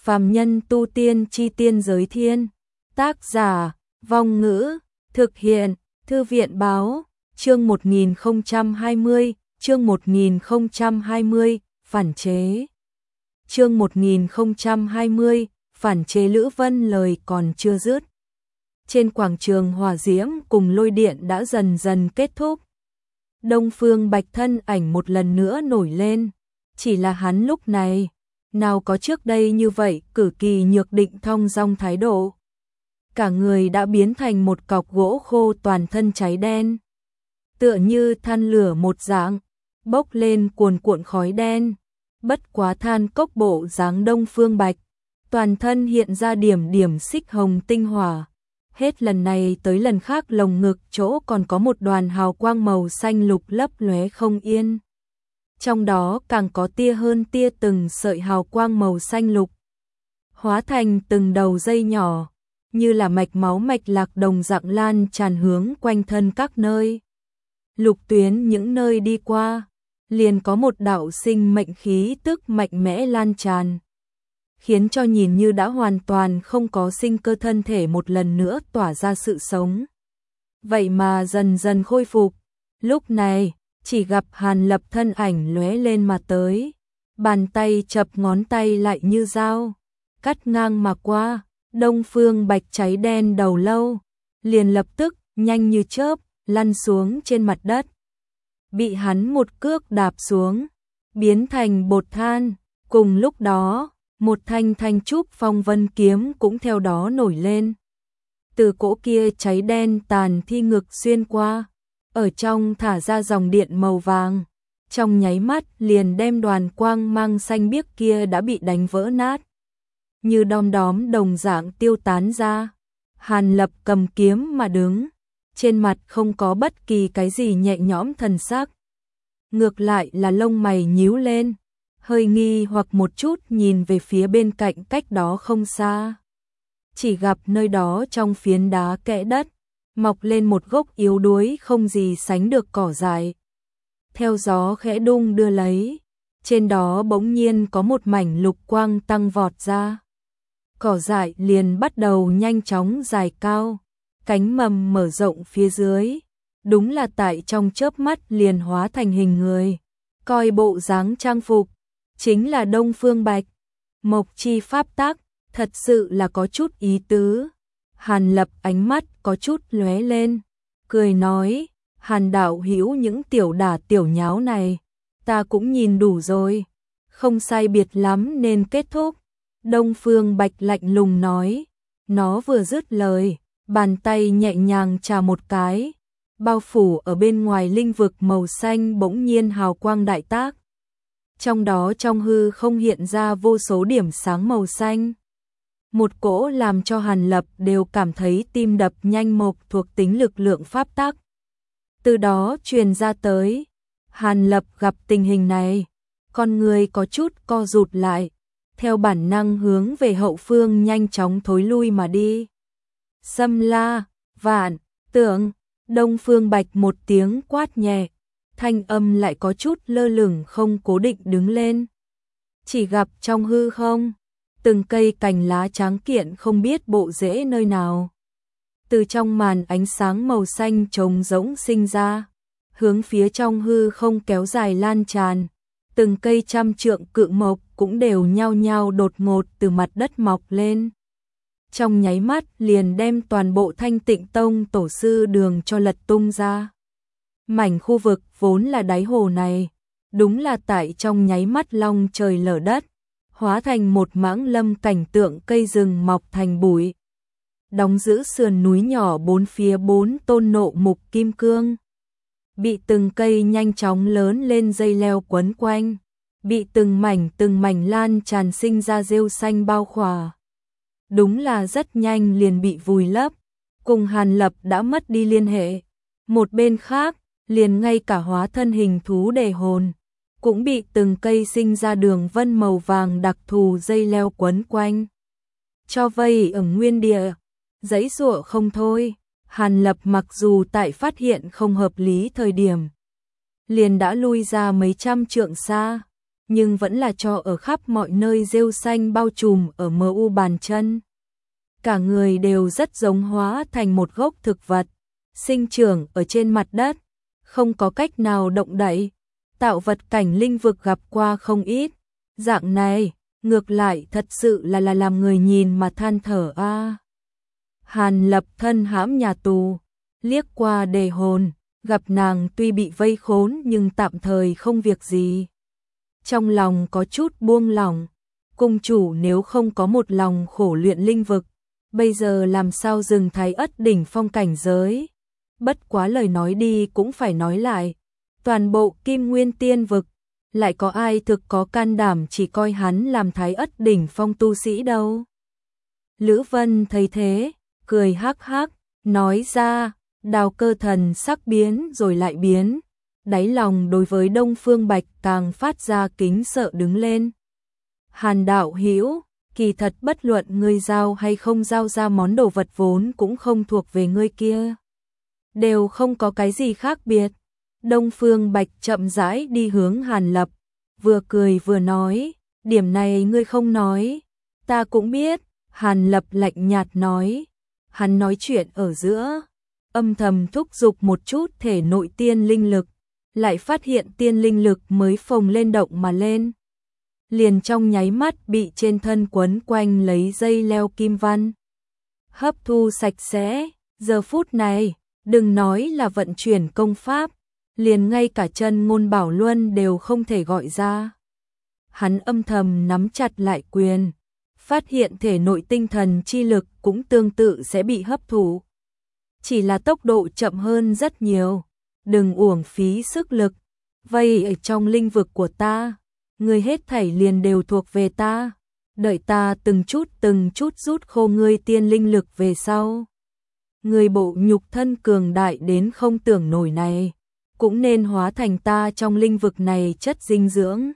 Phàm nhân tu tiên chi tiên giới thiên. Tác giả, Vong Ngữ, thực hiện, Thư viện báo, chương 1020, chương 1020, phản chế. Chương 1020, phản chế. Lữ Vân lời còn chưa dứt. Trên quảng trường hỏa diễm cùng lôi điện đã dần dần kết thúc. Đông Phương Bạch thân ảnh một lần nữa nổi lên, chỉ là hắn lúc này, nào có trước đây như vậy cử kỳ nhược định thong dong thái độ. Cả người đã biến thành một cọc gỗ khô toàn thân cháy đen. Tựa như than lửa một dạng, bốc lên cuồn cuộn khói đen. Bất quá than cốc bộ dáng Đông Phương Bạch, toàn thân hiện ra điểm điểm xích hồng tinh hỏa. Hết lần này tới lần khác lồng ngực chỗ còn có một đoàn hào quang màu xanh lục lấp lóe không yên. Trong đó càng có tia hơn tia từng sợi hào quang màu xanh lục, hóa thành từng đầu dây nhỏ, như là mạch máu mạch lạc đồng dạng lan tràn hướng quanh thân các nơi. Lục tuyến những nơi đi qua, liền có một đạo sinh mệnh khí tức mạnh mẽ lan tràn, khiến cho nhìn như đã hoàn toàn không có sinh cơ thân thể một lần nữa tỏa ra sự sống. Vậy mà dần dần khôi phục. Lúc này, chỉ gặp Hàn Lập thân ảnh lóe lên mà tới, bàn tay chập ngón tay lại như dao, cắt ngang mà qua. Đông Phương Bạch cháy đen đầu lâu, liền lập tức nhanh như chớp lăn xuống trên mặt đất, bị hắn một cước đạp xuống, biến thành bột than. Cùng lúc đó, một thanh thanh trúc phong vân kiếm cũng theo đó nổi lên, từ cỗ kia cháy đen tàn thi ngực xuyên qua, ở trong thả ra dòng điện màu vàng, trong nháy mắt liền đem đoàn quang mang xanh biếc kia đã bị đánh vỡ nát, như đom đóm đồng dạng tiêu tán ra. Hàn Lập cầm kiếm mà đứng, trên mặt không có bất kỳ cái gì nhẹ nhõm thần sắc, ngược lại là lông mày nhíu lên, hơi nghi hoặc một chút nhìn về phía bên cạnh cách đó không xa. Chỉ gặp nơi đó trong phiến đá kẽ đất, mọc lên một gốc yếu đuối không gì sánh được cỏ dại. Theo gió khẽ đung đưa lấy, trên đó bỗng nhiên có một mảnh lục quang tăng vọt ra. Cỏ dại liền bắt đầu nhanh chóng dài cao, cánh mầm mở rộng phía dưới, đúng là tại trong chớp mắt liền hóa thành hình người. Coi bộ dáng trang phục, chính là Đông Phương Bạch. Mộc chi pháp tác, thật sự là có chút ý tứ. Hàn Lập ánh mắt có chút lóe lên, cười nói, Hàn đạo hữu những tiểu đả tiểu nháo này, ta cũng nhìn đủ rồi, không sai biệt lắm nên kết thúc. Đông Phương Bạch lạnh lùng nói, nó vừa dứt lời, bàn tay nhẹ nhàng chà một cái, bao phủ ở bên ngoài linh vực màu xanh bỗng nhiên hào quang đại tác. Trong đó trong hư không hiện ra vô số điểm sáng màu xanh. Một cỗ làm cho Hàn Lập đều cảm thấy tim đập nhanh mộc thuộc tính lực lượng pháp tắc. Từ đó truyền ra tới. Hàn Lập gặp tình hình này, con người có chút co rụt lại, theo bản năng hướng về hậu phương nhanh chóng thối lui mà đi. Xâm la, vạn, tượng, Đông Phương Bạch một tiếng quát nhẹ, thanh âm lại có chút lơ lửng không cố định đứng lên. Chỉ gặp trong hư không, từng cây cành lá trắng kiện không biết bộ rễ nơi nào. Từ trong màn ánh sáng màu xanh trống rỗng sinh ra, hướng phía trong hư không kéo dài lan tràn. Từng cây trăm trượng cự mộc cũng đều nhao nhao đột ngột từ mặt đất mọc lên. Trong nháy mắt liền đem toàn bộ Thanh Tịnh Tông tổ sư đường cho lật tung ra. Mảnh khu vực vốn là đáy hồ này, đúng là tại trong nháy mắt long trời lở đất, hóa thành một mãng lâm cảnh tượng cây rừng mọc thành bụi. Đóng giữ sườn núi nhỏ bốn phía 4 tôn nộ mục kim cương, bị từng cây nhanh chóng lớn lên dây leo quấn quanh, bị từng mảnh lan tràn sinh ra rêu xanh bao khỏa. Đúng là rất nhanh liền bị vùi lấp, cùng Hàn Lập đã mất đi liên hệ. Một bên khác, liền ngay cả hóa thân hình thú đề hồn, cũng bị từng cây sinh ra đường vân màu vàng đặc thù dây leo quấn quanh, cho vây ở nguyên địa, giãy giụa không thôi. Hàn Lập mặc dù tại phát hiện không hợp lý thời điểm, liền đã lui ra mấy trăm trượng xa, nhưng vẫn là cho ở khắp mọi nơi rêu xanh bao trùm ở mu bàn chân. Cả người đều rất giống hóa thành một gốc thực vật, sinh trưởng ở trên mặt đất, không có cách nào động đậy. Tạo vật cảnh linh vực gặp qua không ít, dạng này, ngược lại thật sự là làm người nhìn mà than thở a. Hàn Lập thân hãm nhà tù, liếc qua đề hồn, gặp nàng tuy bị vây khốn nhưng tạm thời không việc gì. Trong lòng có chút buông lỏng, cung chủ nếu không có một lòng khổ luyện linh vực, bây giờ làm sao dừng Thái Ất đỉnh phong cảnh giới. Bất quá lời nói đi cũng phải nói lại, toàn bộ Kim Nguyên Tiên vực, lại có ai thực có can đảm chỉ coi hắn làm Thái Ất đỉnh phong tu sĩ đâu. Lữ Vân thấy thế, cười hắc hắc, nói ra, Đào Cơ thần sắc biến rồi lại biến, đáy lòng đối với Đông Phương Bạch càng phát ra kính sợ đứng lên. Hàn đạo hữu, kỳ thật bất luận ngươi giao hay không giao ra món đồ vật vốn cũng không thuộc về ngươi kia, đều không có cái gì khác biệt. Đông Phương Bạch chậm rãi đi hướng Hàn Lập, vừa cười vừa nói, điểm này ngươi không nói, ta cũng biết. Hàn Lập lạnh nhạt nói, hắn nói chuyện ở giữa, âm thầm thúc giục một chút thể nội tiên linh lực, lại phát hiện tiên linh lực mới phồng lên động mà lên. Liền trong nháy mắt bị trên thân quấn quanh lấy dây leo kim văn. Hấp thu sạch sẽ, giờ phút này, đừng nói là vận chuyển công pháp, liền ngay cả chân ngôn bảo luân đều không thể gọi ra. Hắn âm thầm nắm chặt lại quyền, phát hiện thể nội tinh thần chi lực cũng tương tự sẽ bị hấp thụ. Chỉ là tốc độ chậm hơn rất nhiều, đừng uổng phí sức lực, vây ở trong linh vực của ta, ngươi hết thảy liền đều thuộc về ta, đợi ta từng chút rút khô ngươi tiên linh lực về sau. Ngươi bộ nhục thân cường đại đến không tưởng nổi này, cũng nên hóa thành ta trong linh vực này chất dinh dưỡng.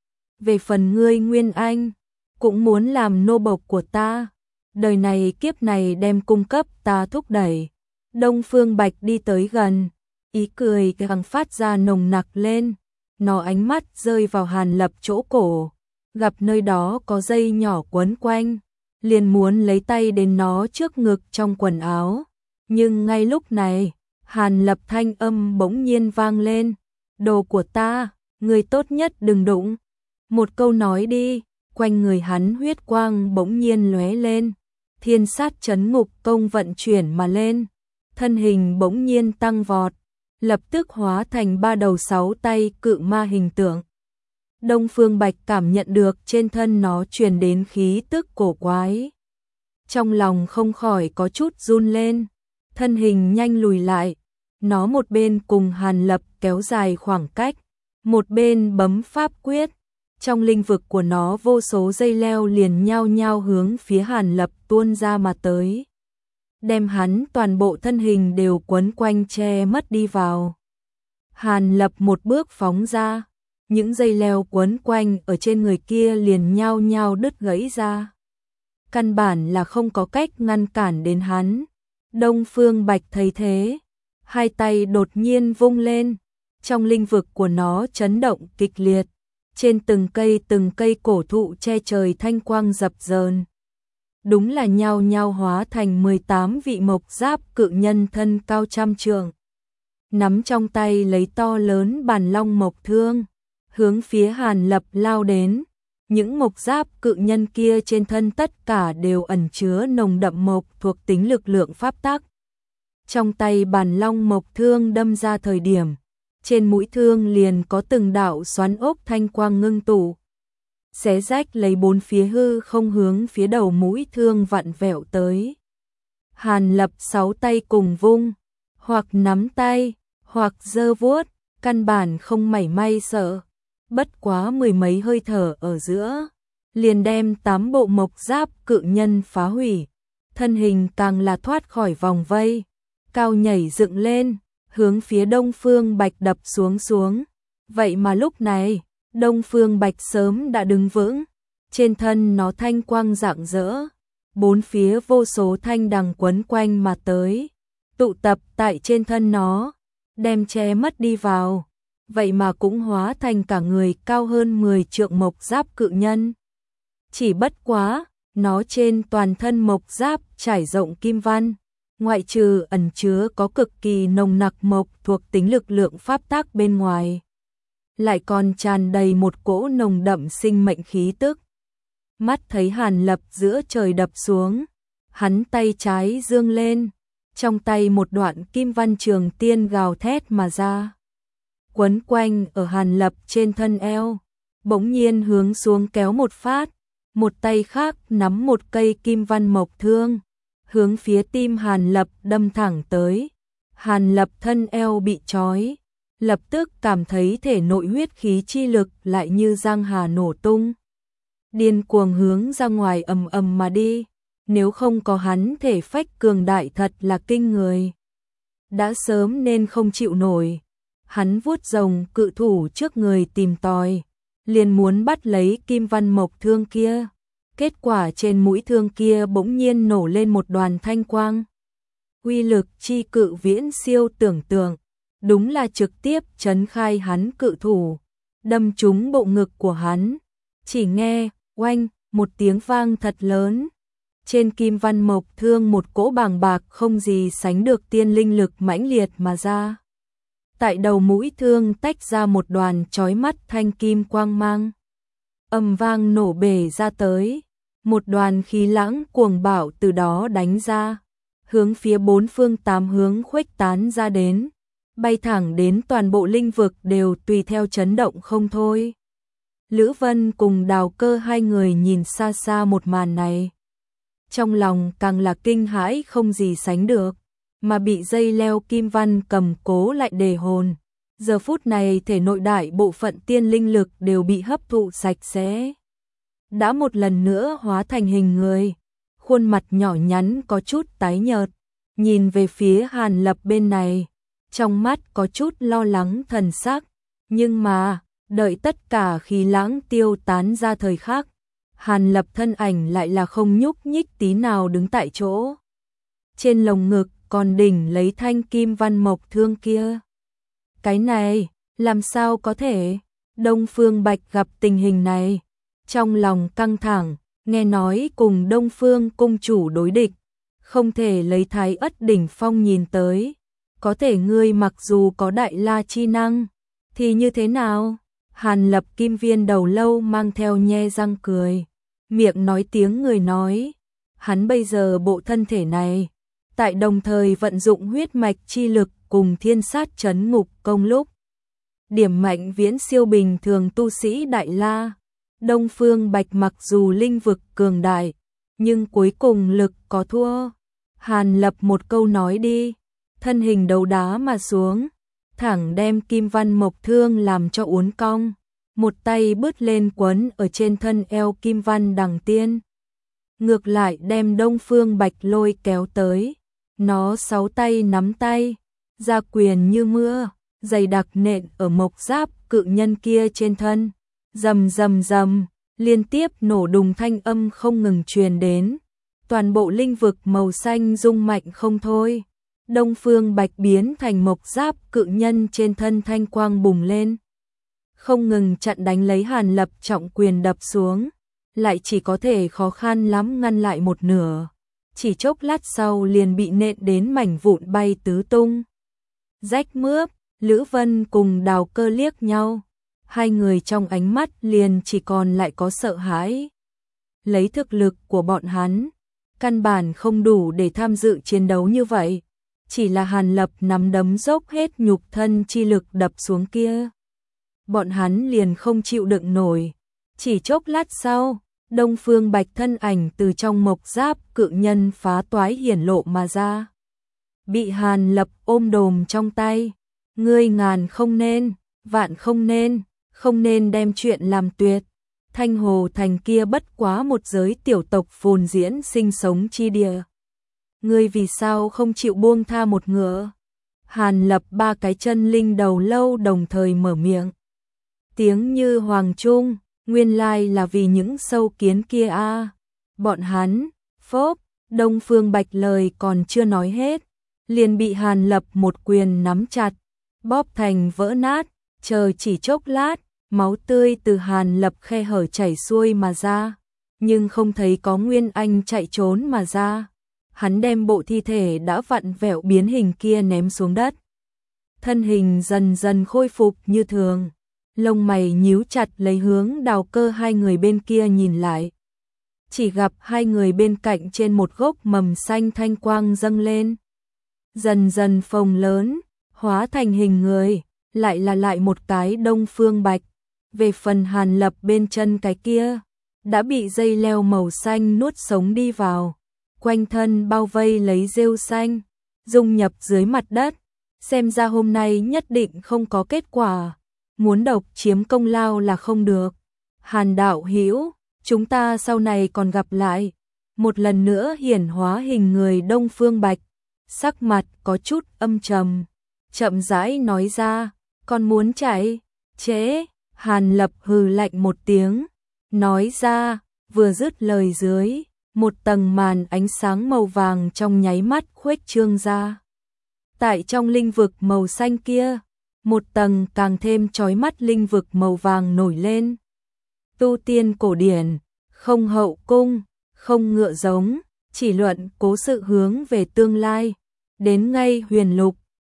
Về phần ngươi Nguyên Anh, cũng muốn làm nô bộc của ta, đời này kiếp này đem cung cấp ta thúc đẩy. Đông Phương Bạch đi tới gần, ý cười càng phát ra nồng nặc lên, nó ánh mắt rơi vào Hàn Lập chỗ cổ, gặp nơi đó có dây nhỏ quấn quanh, liền muốn lấy tay đến nó trước ngực trong quần áo. Nhưng ngay lúc này, Hàn Lập thanh âm bỗng nhiên vang lên, đồ của ta, người tốt nhất đừng đụng. Một câu nói đi, quanh người hắn huyết quang bỗng nhiên lóe lên, thiên sát chấn ngục công vận chuyển mà lên, thân hình bỗng nhiên tăng vọt, lập tức hóa thành 3 đầu 6 tay cự ma hình tượng. Đông Phương Bạch cảm nhận được trên thân nó truyền đến khí tức cổ quái. Trong lòng không khỏi có chút run lên, thân hình nhanh lùi lại, nó một bên cùng Hàn Lập kéo dài khoảng cách, một bên bấm pháp quyết. Trong linh vực của nó vô số dây leo liền nhao nhao hướng phía Hàn Lập tuôn ra mà tới, đem hắn toàn bộ thân hình đều quấn quanh che mất đi vào. Hàn Lập một bước phóng ra, những dây leo quấn quanh ở trên người kia liền nhao nhao đứt gãy ra. Căn bản là không có cách ngăn cản đến hắn. Đông Phương Bạch thấy thế, hai tay đột nhiên vung lên, trong linh vực của nó chấn động kịch liệt. Trên từng cây cổ thụ che trời thanh quang dập dờn. Đúng là nhao nhao hóa thành 18 vị mộc giáp cự nhân thân cao trăm trượng. Nắm trong tay lấy to lớn bản long mộc thương, hướng phía Hàn Lập lao đến. Những mộc giáp cự nhân kia trên thân tất cả đều ẩn chứa nồng đậm mộc thuộc tính lực lượng pháp tắc. Trong tay bản long mộc thương đâm ra thời điểm, trên mũi thương liền có từng đạo xoắn ốc thanh quang ngưng tụ, xé rách lấy bốn phía hư không hướng phía đầu mũi thương vặn vẹo tới. Hàn Lập 6 tay cùng vung, hoặc nắm tay, hoặc giơ vuốt, căn bản không mảy may sợ. Bất quá 10 mấy hơi thở ở giữa, liền đem 8 bộ mộc giáp cự nhân phá hủy, thân hình càng là thoát khỏi vòng vây, cao nhảy dựng lên, hướng phía Đông Phương Bạch đập xuống. Vậy mà lúc này, Đông Phương Bạch sớm đã đứng vững, trên thân nó thanh quang rạng rỡ, bốn phía vô số thanh đằng quấn quanh mà tới, tụ tập tại trên thân nó, đem che mất đi vào. vậy mà cũng hóa thành cả người cao hơn 10 trượng mộc giáp cự nhân. Chỉ bất quá, nó trên toàn thân mộc giáp trải rộng kim văn, ngoại trừ ẩn chứa có cực kỳ nồng nặc mộc thuộc tính lực lượng pháp tắc bên ngoài, lại còn tràn đầy một cỗ nồng đậm sinh mệnh khí tức. Mắt thấy Hàn Lập giữa trời đập xuống, hắn tay trái giương lên, trong tay một đoạn kim văn trường tiên gào thét mà ra, quấn quanh ở Hàn Lập trên thân eo, bỗng nhiên hướng xuống kéo một phát, một tay khác nắm một cây kim văn mộc thương, hướng phía tim Hàn Lập đâm thẳng tới. Hàn Lập thân eo bị trói, lập tức cảm thấy thể nội huyết khí chi lực lại như giang hà nổ tung, điên cuồng hướng ra ngoài ầm ầm mà đi. Nếu không có hắn thể phách cường đại thật là kinh người, đã sớm nên không chịu nổi. Hắn vuốt rồng cự thủ trước người tìm tòi, liền muốn bắt lấy kim văn mộc thương kia. Kết quả trên mũi thương kia bỗng nhiên nổ lên một đoàn thanh quang. Uy lực chi cự viễn siêu tưởng tượng, đúng là trực tiếp chấn khai hắn cự thủ, đâm trúng bộ ngực của hắn. Chỉ nghe oanh một tiếng vang thật lớn, trên kim văn mộc thương một cỗ bàng bạc không gì sánh được tiên linh lực mãnh liệt mà ra. Tại đầu mũi thương tách ra một đoàn chói mắt thanh kim quang mang, ầm vang nổ bể ra tới, một đoàn khí lãng cuồng bạo từ đó đánh ra, hướng phía bốn phương tám hướng khuếch tán ra đến, bay thẳng đến toàn bộ linh vực đều tùy theo chấn động không thôi. Lữ Vân cùng Đào Cơ hai người nhìn xa xa một màn này, trong lòng càng là kinh hãi không gì sánh được, mà bị dây leo kim văn cầm cố lại đề hồn. Giờ phút này thể nội đại bộ phận tiên linh lực đều bị hấp thụ sạch sẽ, đã một lần nữa hóa thành hình người, khuôn mặt nhỏ nhắn có chút tái nhợt, nhìn về phía Hàn Lập bên này, trong mắt có chút lo lắng thần sắc, nhưng mà đợi tất cả khí lãng tiêu tán ra thời khắc, Hàn Lập thân ảnh lại là không nhúc nhích tí nào đứng tại chỗ. Trên lồng ngực còn đỉnh lấy thanh kim văn mộc thương kia. Cái này, làm sao có thể? Đông Phương Bạch gặp tình hình này, trong lòng căng thẳng, nghe nói cùng Đông Phương cung chủ đối địch, không thể lấy Thái Ất đỉnh phong nhìn tới. Có thể ngươi mặc dù có đại la chi năng, thì như thế nào? Hàn Lập kim viên đầu lâu mang theo nhe răng cười, miệng nói tiếng người nói, hắn bây giờ bộ thân thể này, tại đồng thời vận dụng huyết mạch chi lực cùng thiên sát chấn ngục công lúc, điểm mạnh viễn siêu bình thường tu sĩ đại la. Đông Phương Bạch mặc dù linh vực cường đại, nhưng cuối cùng lực có thua. Hàn Lập một câu nói đi, thân hình đấu đá mà xuống, thẳng đem kim văn mộc thương làm cho uốn cong, một tay bứt lên quấn ở trên thân eo kim văn đằng tiên. Ngược lại đem Đông Phương Bạch lôi kéo tới, nó sáu tay nắm tay, ra quyền như mưa, dày đặc nện ở mộc giáp cự nhân kia trên thân, rầm rầm rầm, liên tiếp nổ đùng thanh âm không ngừng truyền đến, toàn bộ linh vực màu xanh rung mạnh không thôi. Đông Phương Bạch biến thành mộc giáp cự nhân trên thân thanh quang bùng lên, không ngừng chặn đánh lấy Hàn Lập trọng quyền đập xuống, lại chỉ có thể khó khăn lắm ngăn lại một nửa, chỉ chốc lát sau liền bị nện đến mảnh vụn bay tứ tung. Rách mướp, Lữ Vân cùng Đào Cơ liếc nhau, hai người trong ánh mắt liền chỉ còn lại có sợ hãi. Lấy thực lực của bọn hắn, căn bản không đủ để tham dự chiến đấu như vậy, chỉ là Hàn Lập nắm đấm dốc hết nhục thân chi lực đập xuống kia, bọn hắn liền không chịu đựng nổi. Chỉ chốc lát sau, Đông Phương Bạch thân ảnh từ trong mộc giáp cự nhân phá toái hiển lộ mà ra, bị Hàn Lập ôm đồm trong tay. Ngươi ngàn không nên, vạn không nên đem chuyện làm tuyệt. Thanh Hồ Thành kia bất quá một giới tiểu tộc phồn diễn sinh sống chi địa, ngươi vì sao không chịu buông tha một ngựa? Hàn Lập ba cái chân linh đầu lâu đồng thời mở miệng, tiếng như hoàng trung, nguyên lai là vì những sâu kiến kia a. Bọn hắn, phốp, Đông Phương Bạch lời còn chưa nói hết, liền bị Hàn Lập một quyền nắm chặt, bóp thành vỡ nát, Chờ chỉ chốc lát, máu tươi từ Hàn Lập khe hở chảy xuôi mà ra, nhưng không thấy có Nguyên Anh chạy trốn mà ra. Hắn đem bộ thi thể đã vặn vẹo biến hình kia ném xuống đất. Thân hình dần dần khôi phục như thường, lông mày nhíu chặt lấy hướng Đào Cơ hai người bên kia nhìn lại. Chỉ gặp hai người bên cạnh trên một gốc mầm xanh thanh quang dâng lên. Dần dần phồng lớn, hóa thành hình người, lại một cái Đông Phương Bạch. Về phần Hàn Lập bên chân cái kia, đã bị dây leo màu xanh nuốt sống đi vào, quanh thân bao vây lấy rêu xanh, dung nhập dưới mặt đất. Xem ra hôm nay nhất định không có kết quả, muốn độc chiếm công lao là không được. Hàn đạo hữu, chúng ta sau này còn gặp lại. Một lần nữa hiển hóa hình người Đông Phương Bạch, sắc mặt có chút âm trầm, chậm rãi nói ra, còn muốn chạy, trễ. Hàn Lập hừ lạnh một tiếng, nói ra, vừa dứt lời dưới, một tầng màn ánh sáng màu vàng trong nháy mắt khuếch trương ra. Tại trong linh vực màu xanh kia, một tầng càng thêm chói mắt linh vực màu vàng nổi lên. Tu tiên cổ điển, không hậu cung, không ngựa giống, chỉ luận cố sự hướng về tương lai, đến ngay huyền lục,